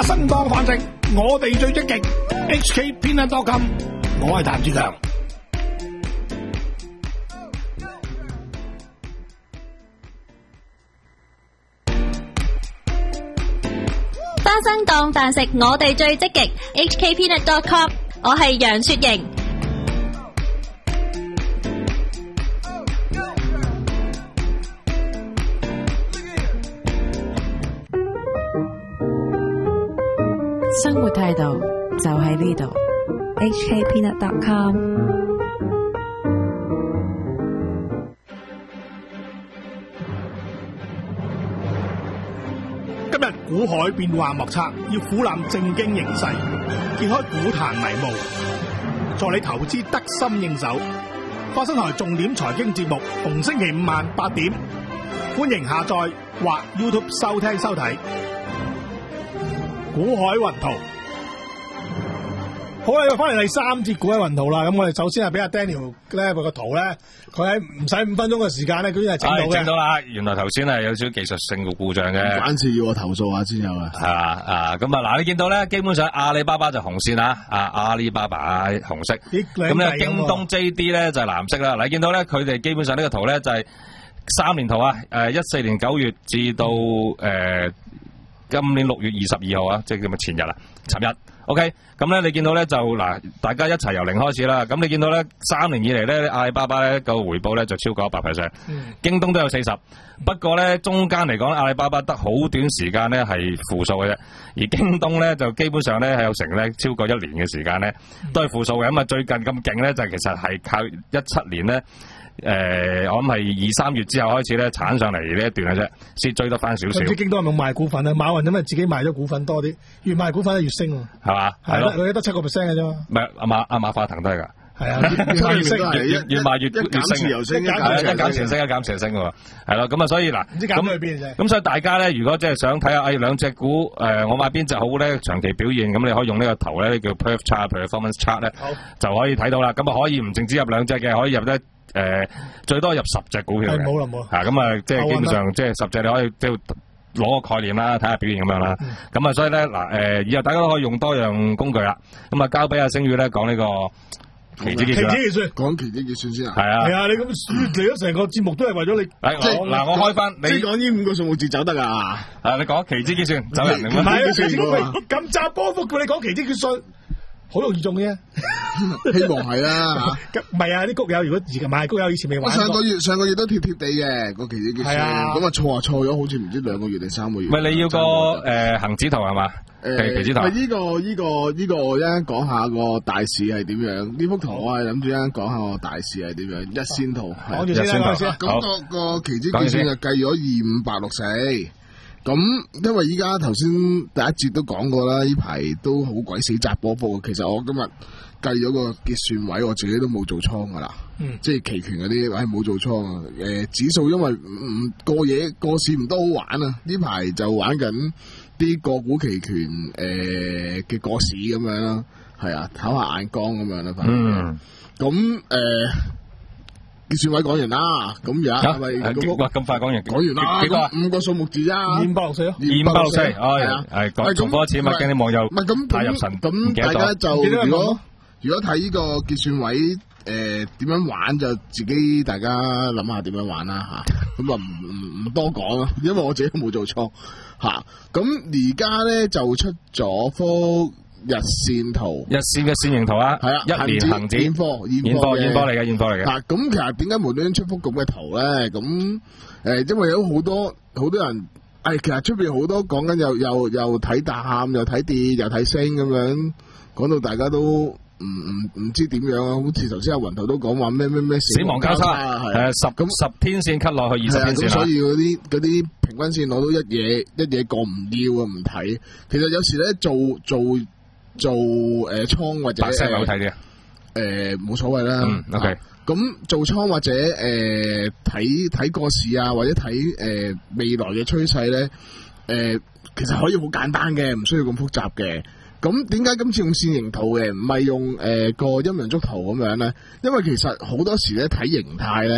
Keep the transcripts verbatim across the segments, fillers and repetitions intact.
生當飯食，我哋最積極。H K Peanut dot com， 我係譚志強。 花生當飯食，我哋最積極。H K Peanut dot com， 我係楊雪瑩。 生活態度就喺呢度。 H K Peanut dot com。 今日股海變幻莫測，要俯瞰正經形勢，揭開股壇迷霧，助你投資得心應手。花生台重點財經節目，逢星期五晚八點，歡迎下載或 YouTube 收聽收睇。股海雲圖，好啦，翻嚟第三節股海雲圖啦。咁我哋首先係俾阿 Daniel 咧個圖咧，佢喺唔使五分鐘嘅時間咧，居然係整到嘅。 整到啦！原來頭先係有少少技術性嘅故障嘅， 反次要我投訴下先有啊。 係啊啊！咁啊嗱，你見到咧，基本上阿里巴巴就紅線啊，啊阿里巴巴紅色，咁咧京東 J D 咧就係藍色啦。嗱，你見到咧，佢哋基本上呢個圖咧就係三年圖啊，誒一四年九月至到誒。今年六月二十二號啊，即係咁啊前日啦，尋日 ，OK， 咁咧你見到咧就嗱，大家一齊由零開始啦。咁你見到咧三年以嚟咧，阿里巴巴咧個回報咧就超過一百 percent， 京東都有四十，不過咧中間嚟講，阿里巴巴得好短時間咧係負數嘅啫，而京東咧就基本上咧係有成咧超過一年嘅時間咧都係負數嘅。咁啊最近咁勁咧就其實係靠一七年咧。誒、呃，我諗係二三月之後開始咧，鏟上嚟呢一段嘅啫，先追得翻少少。 唔知京東係咪賣股份啊？馬雲因為自己賣咗股份多啲，越賣股份咧越升喎。 係嘛？係咯， 佢得七個 percent 嘅啫。 唔係阿馬阿馬化騰都係㗎。係啊， 越賣越升， 越越越賣越越升， 又升， 一減前升，一減前升嘅喎。係咯，咁啊，所以嗱， 唔知減去邊啫。 咁所以大家咧，如果即係想睇下誒兩隻股誒，我買邊隻好咧，長期表現，咁你可以用呢個圖咧，叫 Perf Chart、Performance Chart 咧，就可以睇到啦。咁啊，可以唔淨止入兩隻嘅，可以入得。誒、呃，最多入十隻股票嘅， 冇啦冇。 吓咁啊，即係基本上即係十隻你可以即係攞個概念啦，睇下表現咁樣啦。咁、嗯、啊，所以咧嗱，誒，以後大家都可以用多樣工具啦。咁啊，交俾阿星宇咧講呢個期指結算。期指結算， 講期指結算先啊。 係啊。係啊，你咁嚟咗成個節目都係為咗你。 嗱、啊，我開翻你。 即係講呢五個數目字走得啊？ 啊，你講期指結算走人嚟咩？ 唔係啊，期指結算咁窄波幅叫你講期指結算。好容易中嘅， 希望係啦。 唔係啊，啲谷友如果而家買谷友以前未玩過。 上個月上個月都貼貼地嘅個期指結算，咁啊錯啊錯咗，好似唔知兩個月定三個月。 喂，你要個誒恒指圖係嘛？誒期指圖。 係呢個呢個呢個，我一陣講下個大市係點樣。呢幅圖我係諗住一陣講下個大市係點樣。一線圖。 講住先啦，先。 咁個個期指結算就計咗二五八六四。咁，因為依家頭先第一節都講過啦，呢排都好鬼死窄波波。其實我今日計咗個結算位，我自己都冇做倉噶啦，嗯、即係期權嗰啲，唉冇做倉啊。誒、呃，指數因為唔過嘢過市唔多好玩啊，呢排就玩緊啲個股期權誒嘅過市咁樣啦，係啊，唞下眼光咁樣啦，反正咁誒。結算位講完啦，咁而家係咪哇咁快講完？ 講完啦，幾個五個數目字啊， 二五八六四咯， 二五八六四，係啊，係講重複一次嘛，驚啲網友太入神， 咁大家就如果如果睇呢個結算位誒點樣玩，就自己大家諗下點樣玩啦吓，咁啊唔唔唔多講啦，因為我自己都冇做錯吓，咁而家咧就出咗幅日線圖， 日線嘅線形圖啊，係啊，一年恒指現貨，現貨現貨嚟嘅，現貨嚟嘅。嗱， 咁其實點解無端端出幅咁嘅圖咧？咁誒，因為有好多好多人，誒，其實出邊好多講緊又又又睇淡，又睇跌，又睇升咁樣，講到大家都唔唔唔知點樣啊！好似頭先阿雲頭都講話咩咩咩死亡交叉，係啊，十咁十天線 cut 落去二十天線啦。 所以嗰啲嗰啲平均線攞到一嘢一嘢過唔要啊，唔睇。其實有時咧做做。做誒倉、呃、或者白色係好睇啲啊， 誒冇所謂啦。 嗯，OK。 咁做倉或者誒睇睇個市啊，或者睇誒、呃、未來嘅趨勢咧，誒、呃、其實可以好簡單嘅，唔需要咁複雜嘅。咁點解今次用線形圖嘅，唔係用誒、呃、個陰陽燭圖咁樣咧？因為其實好多時咧睇形態咧，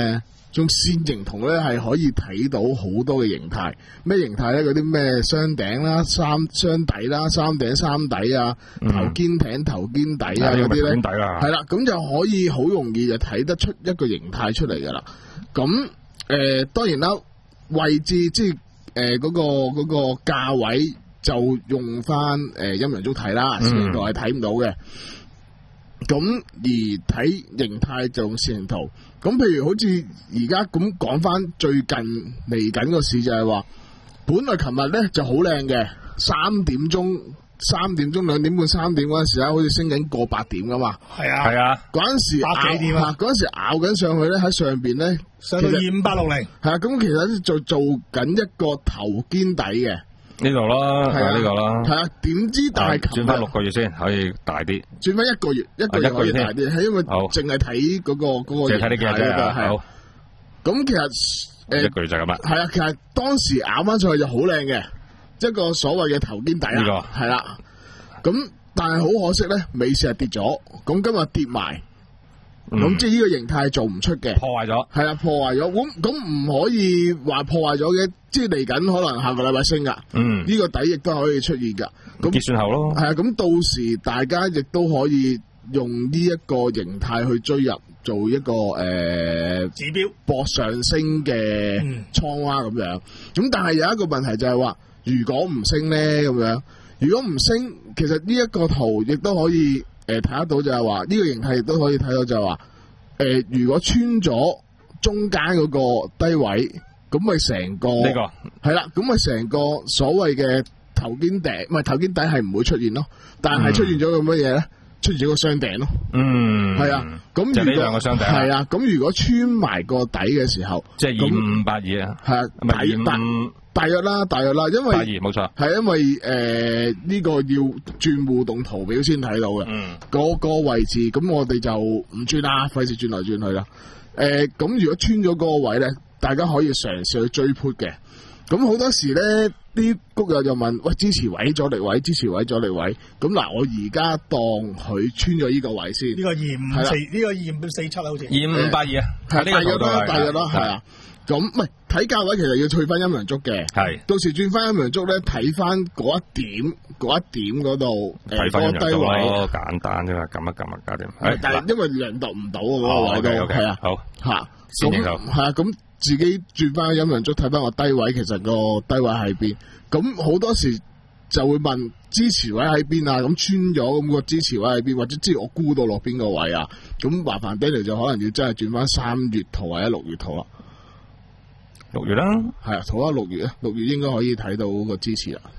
用線形圖咧係可以睇到好多嘅形態，咩形態咧？嗰啲咩雙頂啦、三雙底啦、三頂三底啊、頭肩頂頭肩底啊嗰啲咧，係啦，咁就可以好容易就睇得出一個形態出嚟噶啦。咁誒、呃，當然啦，位置即係誒嗰個嗰、嗰個價位就用翻誒陰陽燭睇啦，線形圖係睇唔到嘅。咁而睇形態就用線形圖，咁譬如好似而家咁講翻最近嚟緊個市就係話，本來琴日咧就好靚嘅，三點鐘、三點鐘、兩點半、三點嗰陣時咧，好似升緊過百點噶嘛。係啊，係啊，嗰陣時百幾點啊， 嗰陣時咬緊上去咧，喺上邊咧上到二五八六零。係啊，咁其實就做緊一個頭肩底嘅。 呢度咯，係呢個咯。係啊，點知但係轉翻六個月先可以大啲。 轉翻一個月，一個月可以大啲，係因為淨係睇嗰個嗰個。 淨係睇呢幾日啫。好。 咁其實誒， 一個月就咁啦。 係啊，其實當時咬翻上去就好靚嘅，一個所謂嘅頭肩底啊。呢個係啦。咁但係好可惜咧，尾市係跌咗，咁今日跌埋。咁、嗯、即係呢個形態做唔出嘅， 破壞咗， 係啦，破壞咗。咁咁唔可以話破壞咗嘅，即係嚟緊可能下個禮拜升噶。嗯，呢個底亦都可以出現噶。咁結算後咯， 係啊。咁到時大家亦都可以用呢一個形態去追入，做一個誒、呃、 指標博上升嘅倉蛙咁樣。咁但係有一個問題就係話，如果唔升咧咁樣，如果唔升，其實呢一個圖亦都可以。誒，睇得到就係話呢個形態亦都可以睇到就係話，誒、呃，如果穿咗中間嗰個低位，咁咪成個呢、這個係啦，咁咪成個所謂嘅頭肩頂，唔係頭肩底係唔會出現咯，但係出現咗個乜嘢咧？出現咗個雙頂咯。嗯，係啊，咁如果呢兩個雙頂係啊，咁如果穿埋個底嘅時候，即係二五八二啊，係啊，底大大約啦，大約啦，因為八二冇錯，係因為誒呢、呃這個要轉互動圖表先睇到嘅，嗯，嗰、那個位置，咁我哋就唔轉啦，費事轉來轉去啦。誒、呃，咁如果穿咗嗰個位咧，大家可以嘗試去追 put 嘅。咁好多時咧，啲谷友就問：喂，支持位、阻力位、支持位、阻力位。咁嗱，我而家當佢穿咗呢個位先。呢個二五四，呢個二五四七啊，好似二五八二啊，係呢個大約啦，大約啦，係啊。咁唔係睇價位，其實要退翻陰陽燭嘅。係，到時轉翻陰陽燭咧，睇翻嗰一點，嗰一點嗰度誒個低位。簡單啫嘛，撳一撳啊，搞掂。但係因為量度唔到嗰個位都係啊，好嚇。咁係啊，咁。自己轉翻陰陽燭睇翻個低位，其實個低位喺邊？咁好多時就會問支持位喺邊啊？咁穿咗咁個支持位喺邊？或者知我估到落邊個位啊？咁麻煩 Daniel 就可能要真係轉翻三月圖或者六月圖啦。六月啦，係啊，圖下六月啊，六月應該可以睇到嗰個支持啦。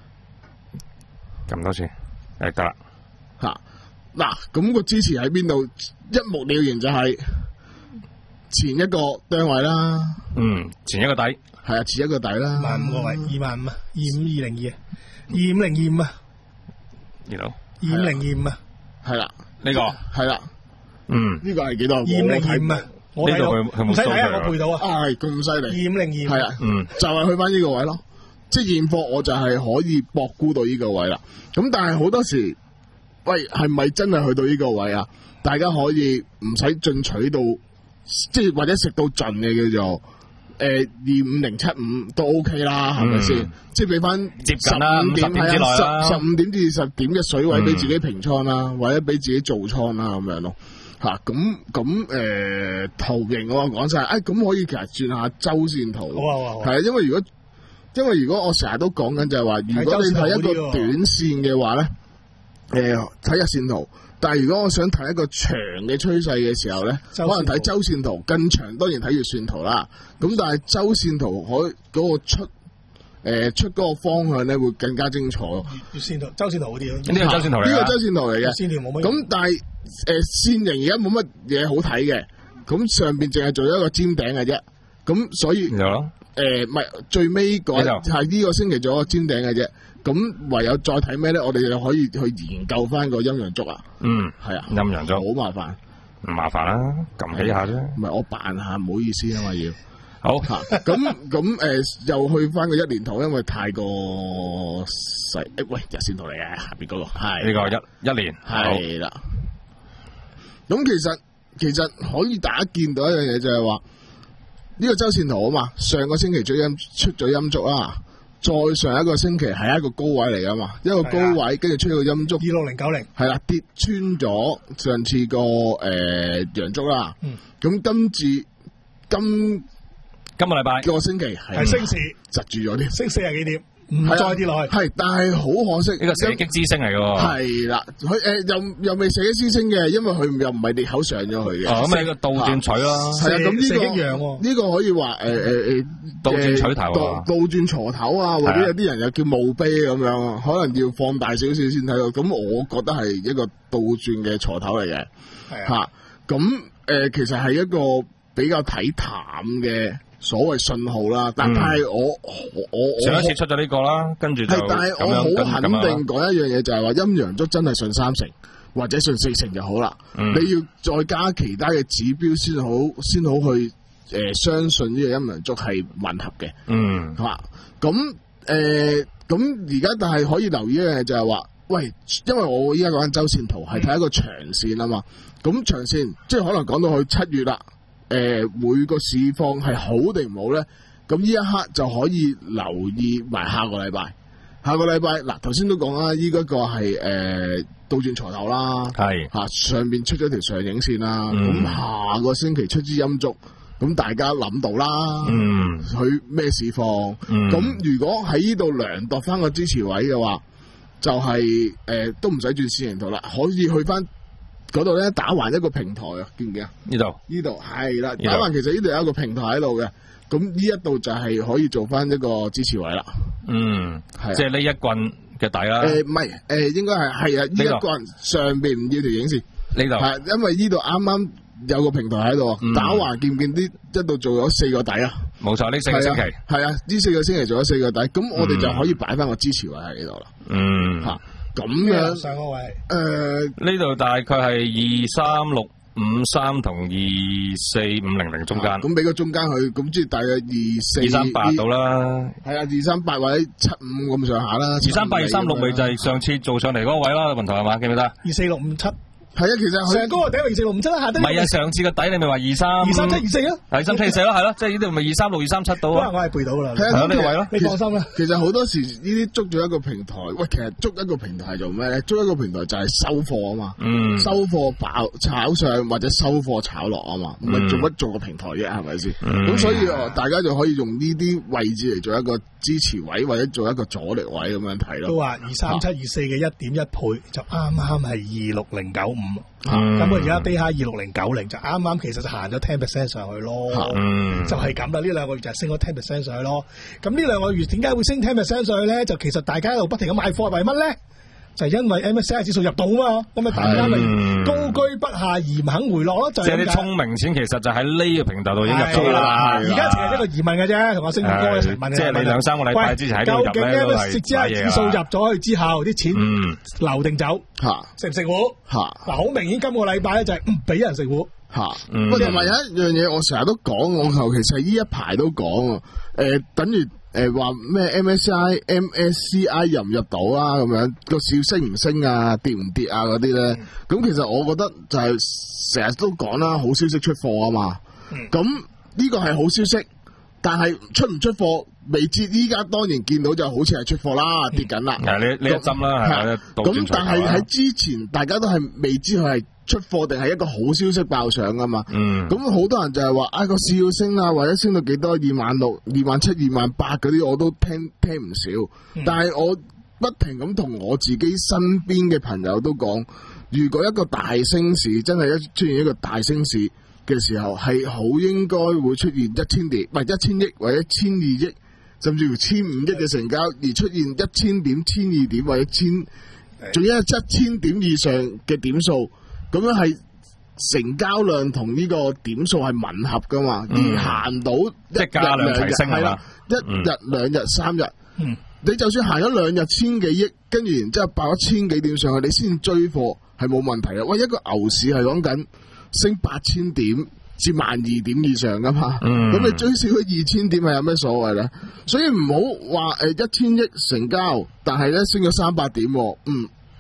咁多次，誒得啦嚇嗱，咁個支持喺邊度？一目了然就係、是。前一個單位啦，嗯，前一個底，係啊，前一個底啦，萬五個位，二萬五啊，二五二零二啊，二五零二五啊，呢度，二五零二五啊，係啦，呢個係啦，嗯，呢個係幾多？二五零二五啊，我睇到，唔使睇啊，我背到啊，啊係咁犀利，二五零二五，係啊，嗯，就係去翻呢個位咯，即係現貨我就係可以博估到呢個位啦。咁但係好多時，喂，係咪真係去到呢個位啊？大家可以唔使進取到。即係或者食到盡嘅叫做誒二五零七五都 OK 啦，係咪先？即係俾翻接近啦，十點之內啦，十五點至二十點嘅水位俾自己平倉啦，嗯、或者俾自己做倉啦咁樣咯。吓咁咁誒圖形我講晒，誒咁可以其實轉下周線圖，係啊，因為如果因為如果我成日都講緊就係話，如果你睇一個短線嘅話咧，誒睇日線圖。但係如果我想睇一個長嘅趨勢嘅時候咧，可能睇周線圖更長，當然睇月線圖啦。咁但係周線圖可嗰個出誒、呃、出嗰個方向咧會更加精彩。月線圖、周線圖嗰啲咯，呢個周線圖嚟，呢個周線圖嚟嘅。線條冇乜。咁但係誒、呃、線形而家冇乜嘢好睇嘅，咁上邊淨係做咗一個尖頂嘅啫。咁所以誒唔係最尾嗰係呢個星期做一個尖頂嘅啫。咁唯有再睇咩咧？我哋就可以去研究翻個陰陽燭啊。嗯，係啊，陰陽燭好麻煩，唔麻煩啦，撳起下啫。唔係我扮下，唔好意思啊嘛要。好，咁咁誒，又去翻個一年圖，因為太過細。誒，喂，日線圖嚟嘅，下邊嗰個係呢個一一年係啦。咁其實其實可以大家見到一樣嘢就係話， 呢個周線圖啊嘛，上個星期出陰出咗陰燭啦，再上一個星期係一個高位嚟噶嘛，一個高位跟住出咗個陰燭， 二六零九零係啦，跌穿咗上次個誒陽燭啦。嗯，咁今次今今個禮拜個星期係升市， 窒住咗啲， 升四十幾點，唔再跌落去。 係，但係好可惜， 呢個射擊之星嚟嘅喎。 係啦，佢誒又又未射擊之星嘅，因為佢又唔係裂口上咗去嘅。 哦，咁你個倒轉取啦。 係啊，咁呢個呢個可以話誒誒誒倒轉取頭啊， 倒轉鋤頭啊，或者有啲人又叫墓碑咁樣啊，可能要放大少少先睇到。咁我覺得係一個倒轉嘅鋤頭嚟嘅。係啊，咁誒其實係一個比較睇淡嘅所謂信號啦，但係我、嗯、我我上一次出咗呢個啦，跟住就係，但係我好肯定講一樣嘢，就係話陰陽燭真係信三成或者信四成就好啦。嗯、你要再加其他嘅指標先好，先好去誒、呃、相信呢個陰陽燭係吻合嘅。嗯，係嘛？咁誒咁而家但係可以留意一樣嘢就係話，喂，因為我依家講緊周線圖係睇一個長線啊嘛，咁、嗯、長線即係可能講到去七月啦。誒、呃，每個市況係好定唔好咧？咁呢一刻就可以留意埋下個禮拜。下個禮拜嗱，頭先都講啦，依嗰個係誒倒轉鋤頭啦，係吓、啊、上邊出咗條上影線啦。咁、嗯、下個星期出支陰燭，咁大家諗到啦，嗯，佢咩市況？咁、嗯、如果喺呢度量度翻個支持位嘅話，就係、是、誒、呃、都唔使轉線形圖啦，可以去翻。嗰度咧打橫一個平台啊，見唔見啊？呢度呢度係啦，打橫其實呢度有一個平台喺度嘅，咁呢一度就係可以做翻一個支持位啦。嗯，係即係呢一棍嘅底啦。誒唔係誒，應該係係啊，呢一棍上邊唔要條影線呢度，係因為呢度啱啱有個平台喺度，嗯、打橫見唔見啲一度做咗四個底啊？冇錯，呢四個星期係啊，呢四個星期做咗四個底，咁我哋就可以擺翻個支持位喺呢度啦。嗯，嚇。咁樣上個位，誒呢度大概係二三六五三同二四五零零中間，咁俾個中間佢，咁即係大概二四二三八到啦，係啊，二三八或者七五咁上下啦，二三八二三六咪就係上次做上嚟嗰個位啦，問題係嘛，記唔記得？二四六五七。係啊，其實上高個底係二四六五七啦，下低唔係啊，上次個底你咪話二三二三七二四啊，係三七二四咯，係咯，即係呢度咪二三六二三七到啊。可能我係背到啦，係啊，呢個位咯，你放心啦。其實好多時呢啲捉咗一個平台，喂，其實捉一個平台係做咩咧？捉一個平台就係收貨啊嘛，嗯，收貨爆炒上或者收貨炒落啊嘛，唔係做乜做個平台啫，係咪先？咁所以大家就可以用呢啲位置嚟做一個支持位或者做一個阻力位咁樣睇咯。都話二三七二四嘅一點一倍就啱啱係二六零九五。咁我而家低下二六零九零就啱啱，其實就行咗 ten percent 上去咯，嗯、就係咁啦。呢兩個月就升咗 ten percent 上去咯。咁呢兩個月點解會升 ten percent 上去咧？就其實大家喺度不停咁買貨，為乜咧？就係因為 M S C I 指數入到啊嘛，咁啊大家咪高居不下而唔肯回落咯。就係即係啲聰明錢，其實就喺呢個平台度已經入咗啦。而家淨係一個疑問嘅啫，同我星哥一齊問。即係你兩三個禮拜之前喺度入咧，都係買嘢啦。究竟 M S C I 指數入咗去之後，啲錢留定走？吓、嗯、食唔食糊？吓嗱，好明顯今個禮拜咧就係唔俾人食糊。吓，喂，同埋有一樣嘢，我成日都講，我尤其是呢一排都講，誒、呃，等於。誒，話咩 M S C I、M S C I 入唔入到啊？咁樣個市升唔升啊？跌唔跌啊？嗰啲咧，咁、嗯、其實我覺得就係成日都講啦，好消息出貨啊嘛。咁呢、嗯、個係好消息，但係出唔出貨未知。依家當然見到就好似係出貨啦，跌緊啦。係呢呢一針啦，係咁，但係喺之前大家都係未知佢係出貨定係一個好消息爆上噶嘛？嗯，咁好多人就係話啊個市要升啊，或者升到幾多二萬六、二萬七、二萬八嗰啲，我都聽聽唔少。嗯、但係我不停咁同我自己身邊嘅朋友都講，如果一個大升市真係一出現一個大升市嘅時候，係好應該會出現一千點，唔係一千億或者千二億，甚至乎千五億嘅成交，而出現一千點、千二點或者千，仲有一千點以上嘅點數。咁樣係成交量同呢個點數係吻合噶嘛？嗯、而行到一日兩日係啦，一日兩日三日，嗯、你就算行咗兩日千幾億，跟住然之後爆咗千幾點上去，你先追貨係冇問題嘅。喂，一個牛市係講緊升八千點至萬二點以上噶嘛？咁、嗯、你追少咗二千點係有咩所謂咧？所以唔好話誒一千億成交，但係咧升咗三百點，嗯。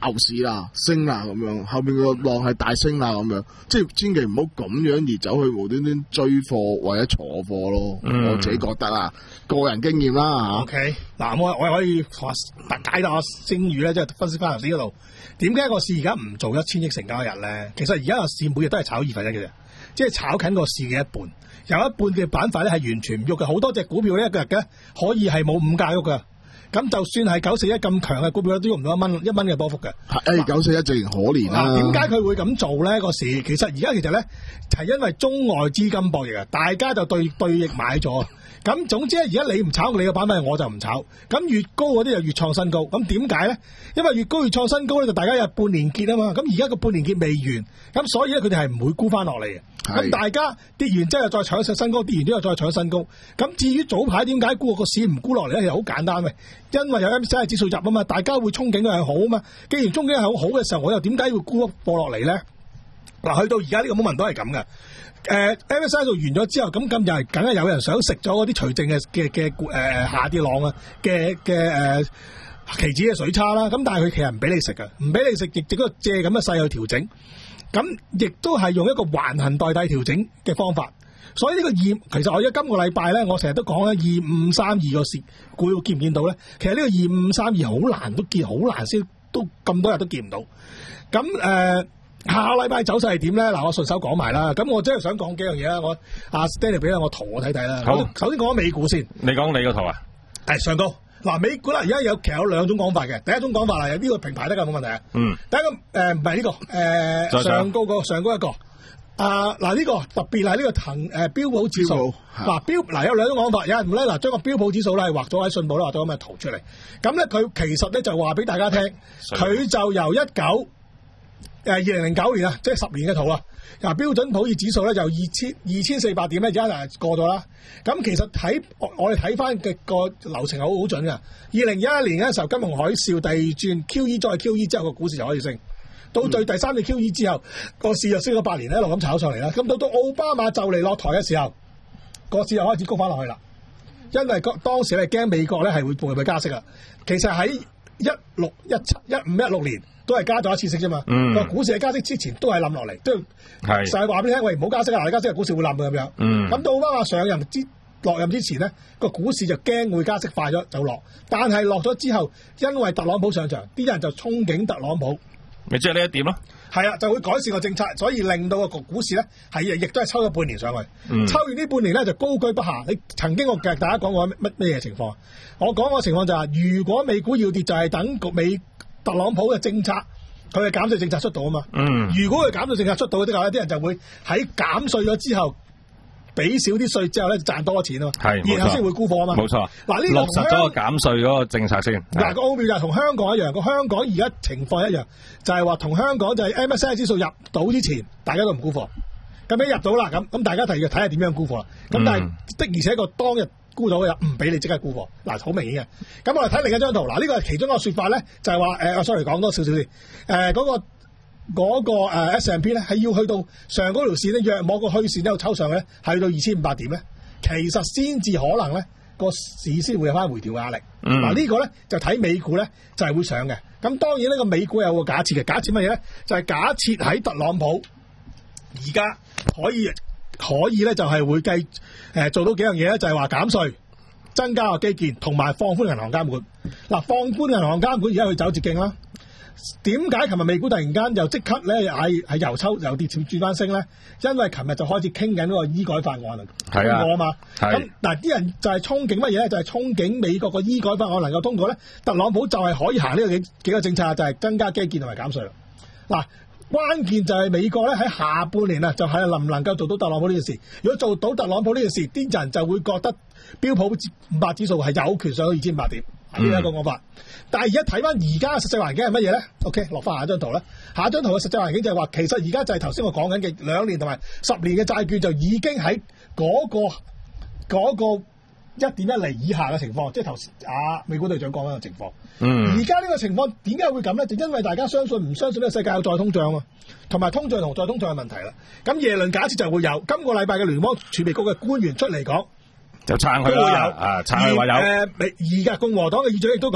牛市啦，升啦咁樣，後面個浪係大升啦咁樣，即係千祈唔好咁樣而走去無端端追貨或者坐貨咯。嗯、我自己覺得啊，個人經驗啦吓。 OK，嗱我我可以話解答我聲譽咧，即係分析翻頭先嗰度，點解個市而家唔做一千億成交一日咧？其實而家個市每日都係炒二分一嘅啫，即係炒緊個市嘅一半，有一半嘅板塊咧係完全唔喐嘅，好多隻股票呢，一個日嘅可以係冇五價喐嘅。咁就算係九四一咁強嘅股票都用唔到一蚊一蚊嘅波幅嘅。 誒，九四一直然可憐啦。 點解佢會咁做咧？個市其實而家其實咧係因為中外資金博弈啊，大家就對對弈買咗。咁總之咧，而家你唔炒你嘅板塊，我就唔炒。咁越高嗰啲就越創新高。咁點解咧？因為越高越創新高咧，就大家有半年結啊嘛。咁而家個半年結未完，咁所以咧佢哋係唔會沽翻落嚟嘅。咁大家跌完之後再搶上新高，跌完之後再搶新高。咁至於早排點解沽個市唔沽落嚟咧？其實好簡單嘅，因為有 M S C I 指數入啊嘛，大家會憧憬佢係好啊嘛。既然憧憬係好好嘅時候，我又點解要沽貨落嚟咧？嗱，去到而家呢個 moment 都係咁嘅。誒 M S C I 做完咗之後，咁咁又係梗係有人想食咗嗰啲除淨嘅嘅嘅誒下跌浪啊嘅嘅誒期指嘅水差啦。咁但係佢其實唔俾你食嘅，唔俾你食，亦只不過借咁嘅勢去調整。咁亦都係用一個橫行代替調整嘅方法。所以呢個二，其實我而家今個禮拜咧，我成日都講咧，二五三二個市股見唔見到咧？其實呢個二五三二好難都見，好難先都咁多日都見唔到。咁誒。呃下個禮拜走勢係點咧？嗱，我順手講埋啦。咁我真係想講幾樣嘢啦。我阿 Stanley 俾我圖我睇睇啦。好，首先講美股先。 你講你個圖啊？ 係上高。嗱，美股啦，而家有其實有兩種講法嘅。第一種講法啦，有呢個平排得㗎冇問題啊。嗯。第一個誒唔係呢個誒、呃、上高個上高一個。啊嗱呢個特別係呢個騰誒、呃、標普指數。嗱標嗱有兩種講法，有人咧嗱將個標普指數咧畫咗喺信報啦，畫咗咁嘅圖出嚟。咁咧佢其實咧就話俾大家聽，佢就由一九。誒，二零零九年啊，即係十年嘅圖啊。嗱，標準普爾指數咧就二千二千四百點咧，而家就過咗啦。咁其實睇我哋睇翻嘅個流程係好好準噶。二零一一年嘅時候，金融海嘯第二轉 Q E 再 Q E 之後，個股市就可以升。到最第三次 Q E 之後，個市就升咗八年咧，一路咁炒上嚟啦。咁到到奧巴馬就嚟落台嘅時候，個市又開始高翻落去啦。因為當時咧驚美國咧係會會唔會加息啊。其實喺一六一七一五一六年。都係加咗一次息啫嘛，個、嗯、股市喺加息之前都係冧落嚟，都係就係話俾你聽，喂唔好加息啊！你加息個股市會冧嘅咁樣。咁、嗯、到奧巴馬上任之落任之前咧，個股市就驚會加息快咗就落，但係落咗之後，因為特朗普上場，啲人就憧憬特朗普， 咪即係呢一點咯。係啊，就會改善個政策，所以令到個股市咧係亦都係抽咗半年上去。嗯、抽完呢半年咧就高居不下。你曾經我嘅大家講過乜乜咩嘢情況？我講個情況就係、是，如果美股要跌，就係、是、等局美。特朗普嘅政策，佢嘅減稅政策出到啊嘛。嗯。如果佢減稅政策出到嘅話，啲人就會喺減稅咗之後，俾少啲稅之後咧，賺多咗錢啊嘛。係，然後先會沽貨啊嘛。冇錯。嗱，呢個落實咗個減稅嗰個政策先。嗱，個奧妙就係同香港一樣，個香港而家情況一樣，就係話同香港就係 M S C I 指數入到之前，大家都唔沽貨。咁一入到啦，咁咁大家提要睇下點樣沽貨啦。咁、嗯、但係的而且確當日。沽到嘅又唔俾你即刻沽貨，嗱好明顯嘅。咁我哋睇另一張圖，嗱呢個係其中一個說法咧，就係話誒，sorry 講多少少先。誒、呃，嗰、那個嗰、那個誒 S and P 咧係要去到上嗰條線咧，約摸個虛線一路抽上咧，係去到二千五百點咧，其實先至可能咧個市先會有翻回調嘅壓力。嗱、嗯這個、呢個咧就睇美股咧就係、是、會上嘅。咁當然呢個美股有個假設嘅，假設乜嘢咧？就係、是、假設喺特朗普而家可以。可以咧就係會計誒做到幾樣嘢咧，就係話減稅、增加個基建同埋放寬銀行監管。嗱，放寬銀行監管而家去走捷徑啦。點解琴日美股突然間又即刻咧係係由抽由跌轉翻升咧？因為琴日就開始傾緊嗰個醫改法案啊，通過啊嘛。咁嗱，啲人就係憧憬乜嘢咧？就係、是、憧憬美國個醫改法案能夠通過咧，特朗普就係可以行呢個幾幾個政策，就係、是、增加基建同埋減稅啦。嗱。關鍵就係美國咧喺下半年啊，就係能唔能夠做到特朗普呢件事。如果做到特朗普呢件事，啲人就會覺得標普五百指數係有權上到二千五百點，呢、嗯、一個講法。但係而家睇翻而家嘅實際環境係乜嘢咧 ？OK， 落翻下一張圖啦。下一張圖嘅實際環境就係話，其實而家就係頭先我講緊嘅兩年同埋十年嘅債券就已經喺嗰、那個嗰、那個一點一厘以下嘅情況，即係頭先啊美股隊長講緊嘅情況。嗯，而家呢個情況點解會咁咧？就因為大家相信唔相信呢個世界有再通脹啊，同埋通脹同再通脹嘅問題啦。咁耶倫假設就會有今個禮拜嘅聯邦儲備局嘅官員出嚟講， 就撐佢啦，啊撐佢話有。誒，而家共和黨嘅議長亦都講，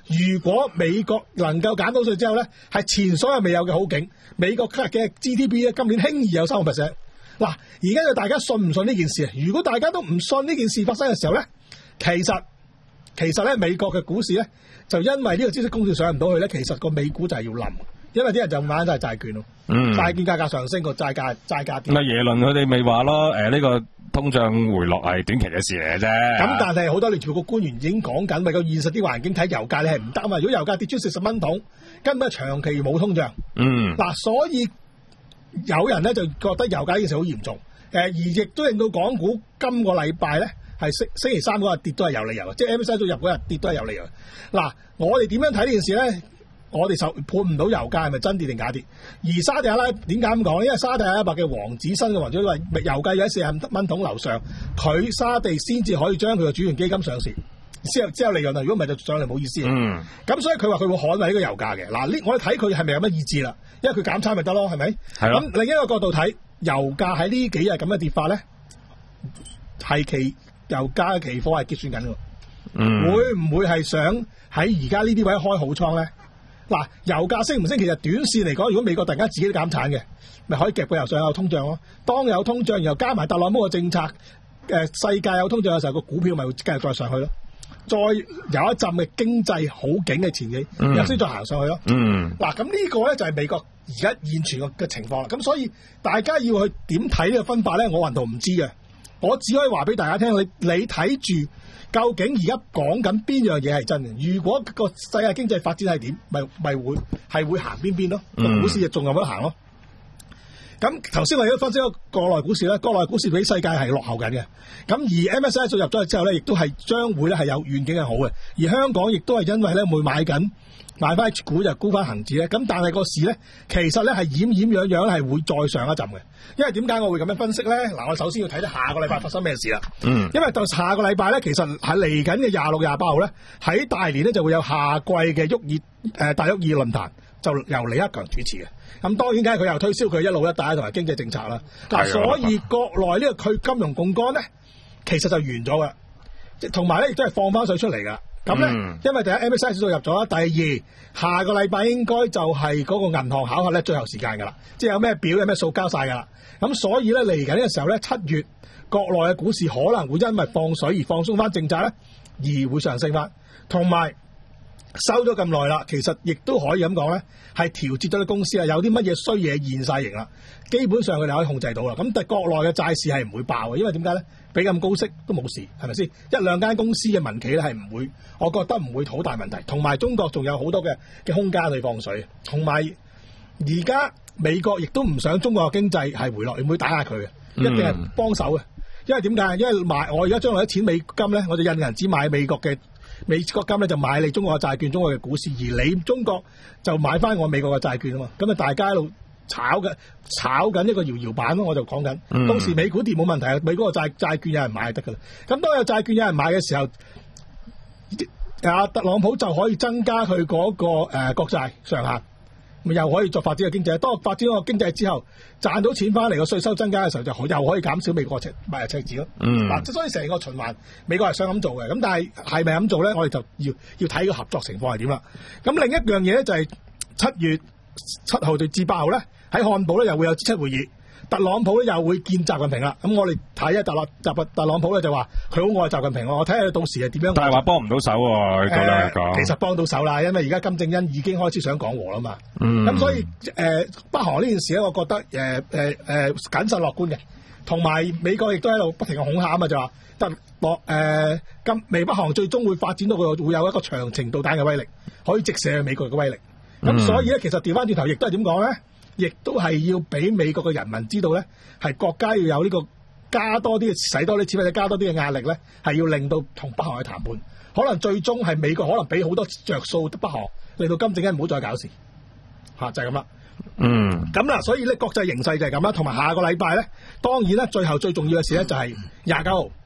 如果美國能夠減到稅之後咧，係前所有未有嘅好景。美國今日嘅 G D P 咧，今年輕易有三個 percent。嗱，而家就大家信唔信呢件事啊？如果大家都唔信呢件事發生嘅時候咧，其實其實咧美國嘅股市咧，就因為呢個孳息公告上唔到去咧，其實個美股就係要冧。因為啲人就買都係債券咯，嗯、債券價格上升，個債價債價跌。 咁啊，耶倫佢哋咪話咯，誒、呃、呢、這個通脹回落係短期嘅事嚟嘅啫。咁但係好多聯儲局官員已經講緊，為個現實啲環境睇油價你係唔得啊嘛。如果油價跌穿四十蚊桶，根本係長期冇通脹。嗯，嗱，所以有人咧就覺得油價呢件事好嚴重，誒而亦都令到港股今個禮拜咧係星星期三嗰日跌都係有理由，即係 M S C I 入嗰日跌都係有理由。嗱，我哋點樣睇呢件事咧？我哋就判唔到油價係咪真跌定假跌，而沙地阿拉點解咁講咧？因為沙地阿拉伯嘅王子新嘅王子話油價有喺四十蚊桶樓上，佢沙地先至可以將佢嘅主權基金上市，之後之後利潤啊！如果唔係就上嚟冇意思。嗯，咁所以佢話佢會捍衛呢個油價嘅。嗱，呢我哋睇佢係咪有乜意志啦？因為佢減產咪得咯，係咪？係咯。咁另一個角度睇，油價喺呢幾日咁嘅跌法咧，係期油價嘅期貨係結算緊嘅。嗯，會唔會係想喺而家呢啲位開好倉咧？嗱，油價升唔升？其實短線嚟講，如果美國突然間自己都減產嘅，咪可以夾個油上有通脹咯。當有通脹，然後加埋特朗普嘅政策，誒、呃、世界有通脹嘅時候，個股票咪會繼續再上去咯。再有一陣嘅經濟好景嘅前景，又先、嗯、再行上去咯。嗯，嗱，咁呢個咧就係美國而家現存嘅情況啦。咁所以大家要去點睇呢個分法咧？我雲圖唔知嘅，我只可以話俾大家聽，你你睇住。究竟而家講緊邊樣嘢係真嘅？如果個世界經濟發展係點，咪咪會係會行邊邊咯？個、嗯、股市就仲有得行咯。咁頭先我哋都分析咗國內股市咧，國內股市比世界係落後緊嘅。咁而 M S C I 進入咗去之後咧，亦都係將會咧係有遠景係好嘅。而香港亦都係因為咧會買緊買翻 H 股就沽翻恒指咧。咁但係個市咧其實咧係掩掩樣樣係會再上一陣嘅。因為點解我會咁樣分析咧？嗱，我首先要睇睇下個禮拜發生咩事啦。嗯。因為到下個禮拜咧，其實喺嚟緊嘅廿六、廿八號咧，喺大連咧就會有夏季嘅沃爾誒大沃爾論壇，就由李克強主持嘅。咁當然梗係佢又推銷佢一路一帶同埋經濟政策啦。嗱，所以國內呢個佢金融槓桿咧，其實就完咗噶，即同埋咧亦都係放翻水出嚟噶。咁咧，嗯、因為第一 M S C I 指數入咗啦，第二下個禮拜應該就係嗰個銀行考核咧最後時間噶啦，即係有咩表有咩數交晒噶啦。咁所以咧嚟緊嘅時候咧，七月國內嘅股市可能會因為放水而放鬆翻政策咧，而會上升翻。同埋收咗咁耐啦，其實亦都可以咁講咧，係調節咗啲公司啊，有啲乜嘢衰嘢現晒形啦，基本上佢哋可以控制到啦。咁但係國內嘅債市係唔會爆嘅，因為點解咧？俾咁高息都冇事，係咪先？一兩間公司嘅民企咧係唔會，我覺得唔會好大問題。同埋中國仲有好多嘅嘅空間去放水，同埋而家美國亦都唔想中國嘅經濟係回落，唔會打壓佢嘅，一定係幫手嘅。因為點解？因為買我而家將來啲錢美金咧，我就印銀紙買美國嘅美國金咧，就買你中國嘅債券、中國嘅股市，而你中國就買翻我美國嘅債券啊嘛。咁啊，大家一路炒嘅炒緊一個搖搖板咯，我就講緊。嗯、到時美股跌冇問題啊，美國嘅債債券有人買就得噶啦。咁當有債券有人買嘅時候，阿特朗普就可以增加佢嗰、那個誒、呃、國債上限。又可以作發展嘅經濟，當發展嗰個經濟之後賺到錢翻嚟，個稅收增加嘅時候，就又可以減少美國赤買入赤字咯。嗯，嗱，所以成個循環，美國係想咁做嘅。咁但係係咪咁做咧？我哋就要要睇個合作情況係點啦。咁另一樣嘢咧就係七月七號至八號咧，喺漢堡咧又會有 G 七會議。特朗普咧又會見習近平啦，咁我哋睇下特朗特特朗普咧就話佢好愛習近平，我睇下佢到時係點樣。但係話幫唔到手喎，佢兩個。其實幫到手啦，因為而家金正恩已經開始想講和啦嘛。嗯。咁所以誒、呃、北韓呢件事咧，我覺得誒誒誒謹慎樂觀嘅，同埋美國亦都喺度不停嘅恐嚇啊嘛，就話得落誒今美北韓最終會發展到佢會有一個長程導彈嘅威力，可以直射美國嘅威力。咁、嗯、所以咧，其實調翻轉頭亦都係點講咧？亦都係要俾美國嘅人民知道咧，係國家要有呢個加多啲嘅使多啲錢或者加多啲嘅壓力咧，係要令到同北韓去談判。可能最終係美國可能俾好多着數北韓，令到金正恩唔好再搞事嚇、啊，就係咁啦。嗯，咁啦，所以咧國際形勢就係咁啦。同埋下個禮拜咧，當然啦，最後最重要嘅事咧就係廿九號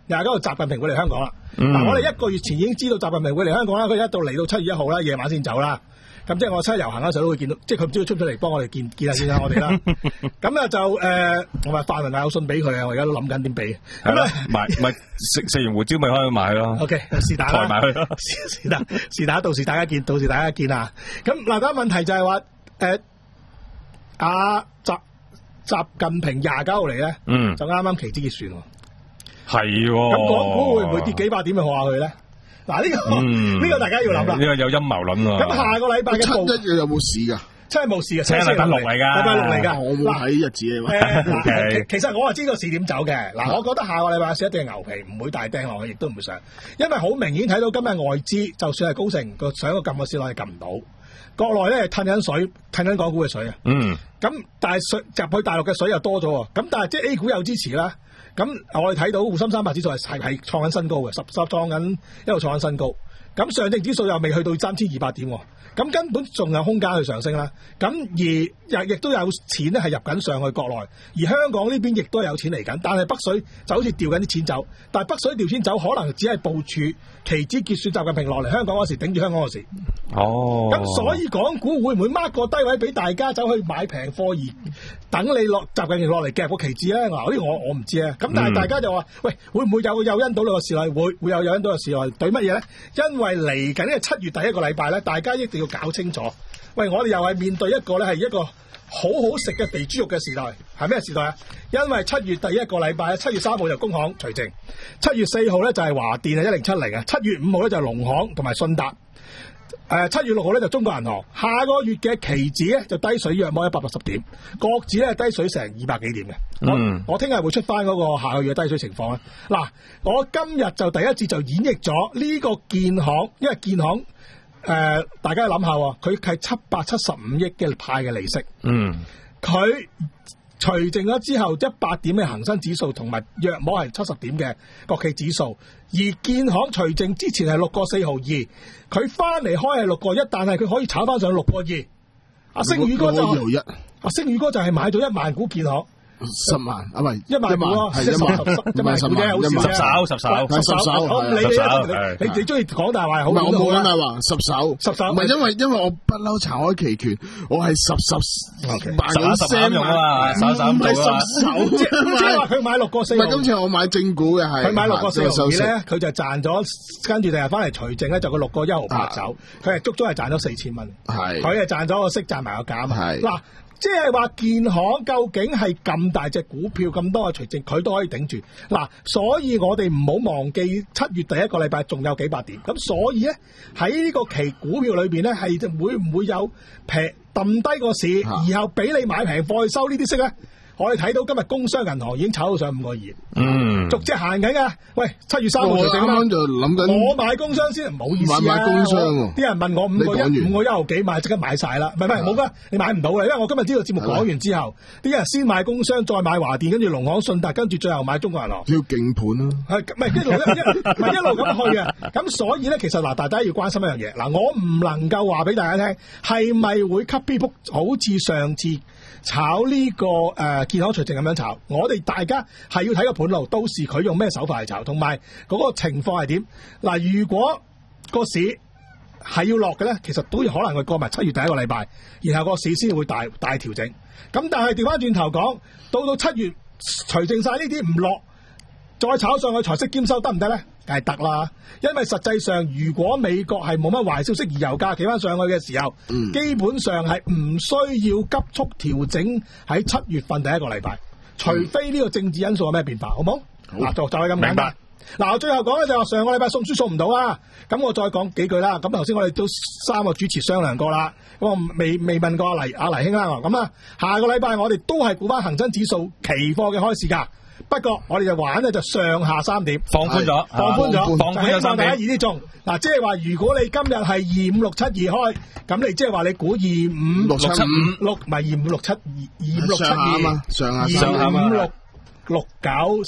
廿九號習近平會嚟香港啦。嗱、嗯，我哋一個月前已經知道習近平會嚟香港啦，佢一到嚟到七月一號啦，夜晚先走啦。咁即係我七一遊行嗰時候都會見到，即係佢唔知佢出唔出嚟幫我哋見見下見下我哋啦。咁啊就誒，我咪發埋有信俾佢啊！我而家都諗緊點俾。咁咧買咪食食完胡椒咪可以買咯。 O K， 是但啦， 抬埋去咯。 是但是但，到時大家見，到時大家見啊！咁嗱，但問題就係話誒，阿習習近平廿九號嚟咧，嗯，就啱啱期指結算喎。 係喎。咁港股會唔會跌幾百點去學下佢咧？嗱，呢個呢個大家要諗啦。 呢個有陰謀論喎。 咁下個禮拜嘅七一有冇市噶？ 七係冇事嘅， 七係禮拜六嚟噶， 禮拜六嚟噶。 我冇睇日子啊。 誒，其實我係知道市點走嘅。嗱，我覺得下個禮拜市一定係牛皮，唔會大釘落去，亦都唔會上，因為好明顯睇到今日外資就算係高盛個想個撳個市落係撳唔到，國內咧係褪緊水，褪緊港股嘅水啊。嗯。咁但係水入去大陸嘅水又多咗喎。咁但係即係 A 股有支持啦。咁我哋睇到滬深三百指數係係係創緊新高嘅，十十創緊一路創緊新高。咁上證指數又未去到三千二百點，咁根本仲有空間去上升啦。咁而亦亦都有錢咧係入緊上去國內，而香港呢邊亦都有錢嚟緊，但係北水就好似調緊啲錢走，但係北水調錢走可能只係部署期指結算習近平落嚟香港嗰時頂住香港嗰時。哦，咁所以港股會唔會 mark 個低位俾大家走去買平貨而等你落習近平落嚟夾個期指咧？嗱，呢啲我我唔知啊。咁但係大家就話，喂，會唔會有個誘因到呢個市內？會會有誘因到個市內對乜嘢咧？因為嚟緊呢個七月第一個禮拜咧，大家一定要搞清楚。喂，我哋又係面對一個咧係一個好好食嘅肥豬肉嘅時代，係咩時代啊？因為七月第一個禮拜，七月三號就工行除淨，七月四號咧就係華電啊一零七零啊，七月五號咧就係農行同埋信達，誒七月六號咧就中國銀行。下個月嘅期指咧就低水約摸一百八十點，國指咧低水成二百幾點嘅。嗯，我聽日會出翻嗰個下個月嘅低水情況啦。嗱，我今日就第一節就演繹咗呢個建行，因為建行。誒、呃，大家諗下，佢係七百七十五億嘅派嘅利息。嗯，佢除淨咗之後，一百點嘅恒生指數同埋約摸係七十點嘅國企指數，而建行除淨之前係六個四毫二，佢翻嚟開係六個一，但係佢可以炒翻上六個二。阿星宇哥就阿星宇哥就係買咗一萬股建行。 十萬啊，唔係一萬股咯， 係一萬， 一萬股啫，好少啫， 十手十手十手， 我唔理你啊，你你中意講大話好， 唔係我冇講大話，十手十手， 唔係因為因為我不嬲查開期權，我係十十萬股聲用啊嘛，手手唔係十手， 即係話佢買六個四， 唔係今次我買正股嘅係， 佢買六個四毫二咧，佢就賺咗，跟住第日翻嚟除淨咧就個六個一毫八走，佢係足足係賺咗四千蚊，係，佢係賺咗個息賺埋個減，係嗱。即係話建行究竟係咁大隻股票咁多嘅除淨，佢都可以頂住嗱，所以我哋唔好忘記七月第一個禮拜仲有幾百點，咁所以咧喺呢個期股票裏邊咧係會唔會有平抌低個市，啊、然後俾你買平貨去收呢啲息咧？我哋睇到今日工商銀行已經炒到上五個二，嗯，逐隻行緊噶。喂，七月三號就啱啱就諗緊， 我買工商先，唔好意思啊。 買買工商喎， 啲人問我五個一，五個一毫幾買，即刻買晒啦。唔係唔係，冇噶，你買唔到啦。因為我今日呢個節目講完之後，啲人先買工商，再買華電，跟住農行、信達，跟住最後買中國銀行。 要勁盤啊！ 係唔係一路一唔係一路咁去嘅？咁所以咧，其實嗱，大家要關心一樣嘢。嗱，我唔能夠話俾大家聽，係咪會 copy book 好似上次炒呢、這個誒、呃、建行除淨咁樣炒？我哋大家係要睇個盤路，到時佢用咩手法嚟炒，同埋嗰個情況係點？嗱，如果個市係要落嘅咧，其實都可能會過埋七月第一個禮拜，然後個市先會大大調整。咁但係調翻轉頭講，到到七月除淨晒呢啲唔落，再炒上去財息兼收得唔得咧？梗係得啦，因為實際上如果美國係冇乜壞消息而油價企翻上去嘅時候，嗯、基本上係唔需要急速調整喺七月份第一個禮拜，除非呢個政治因素有咩變化，好冇？嗱好，就就係咁簡單。嗱，我最後講咧就話上個禮拜送書送唔到啦，咁我再講幾句啦。咁頭先我哋都三個主持商量過啦，咁我未未問過阿黎阿黎兄啦。咁啊，下個禮拜我哋都係估翻恒生指數期貨嘅開市價。不過我哋就玩咧就上下三點放寬咗， 放寬咗， 放寬咗三點。 大家易啲中嗱，即係話如果你今日係二五六七二開，咁你即係話你估二五六七五六，唔係二五六七二二五六七二， 上下二五六六九三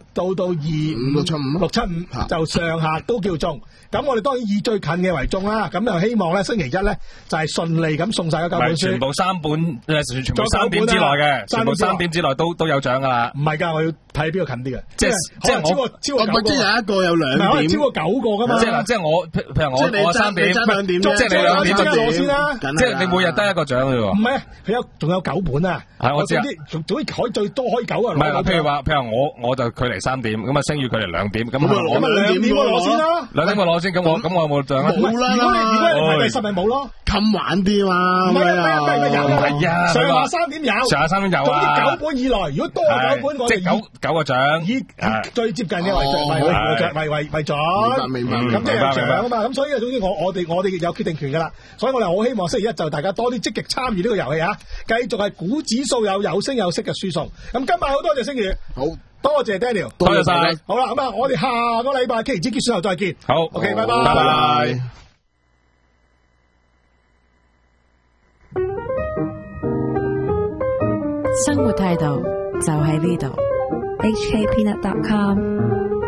到到二五六七五六七五就上下都叫中。咁我哋當然以最近嘅為中啦。咁就希望咧星期一咧就係順利咁送晒嗰九本書。 全部三本誒，全部三點之內嘅，全部三點之內都都有獎噶啦。 唔係㗎，我要睇邊個近啲嘅。 即係即係超過超過九個， 即係有一個有兩點， 超過九個㗎嘛。 即係嗱，即係我譬如我我三點，即係你兩點攞先啦。 即係你每日得一個獎啫喎。 唔係，佢有仲有九本啊。 係我知啊。 總之可以最多可以九啊。 唔係嗱，譬如話譬如我我就距離三點，咁啊星宇距離兩點，咁我咁咪兩點我攞先啦。 兩點我攞先，咁我咁我有冇獎啊？ 冇啦。如果你如果你排第十咪冇咯。 襟玩啲嘛。 唔係啊，唔係唔係有係啊， 上下三點有， 上下三點有啊。 總之九本以內，如果多九本我即係九九個獎， 以最接近嘅為為為為為為準。 明白明白。 咁即係有獎啊嘛。咁所以總之我我哋我哋有決定權噶啦。所以我哋好希望星期一就大家多啲積極參與呢個遊戲啊！繼續係估指數有有聲有色嘅輸送。咁今晚好多謝星宇， 好多謝 Daniel， 多謝晒。 好啦，咁啊，我哋下個禮拜期指結算後再見。 好 ，OK，拜拜， 拜拜。 生活態度就喺呢度。 H K Peanut dot com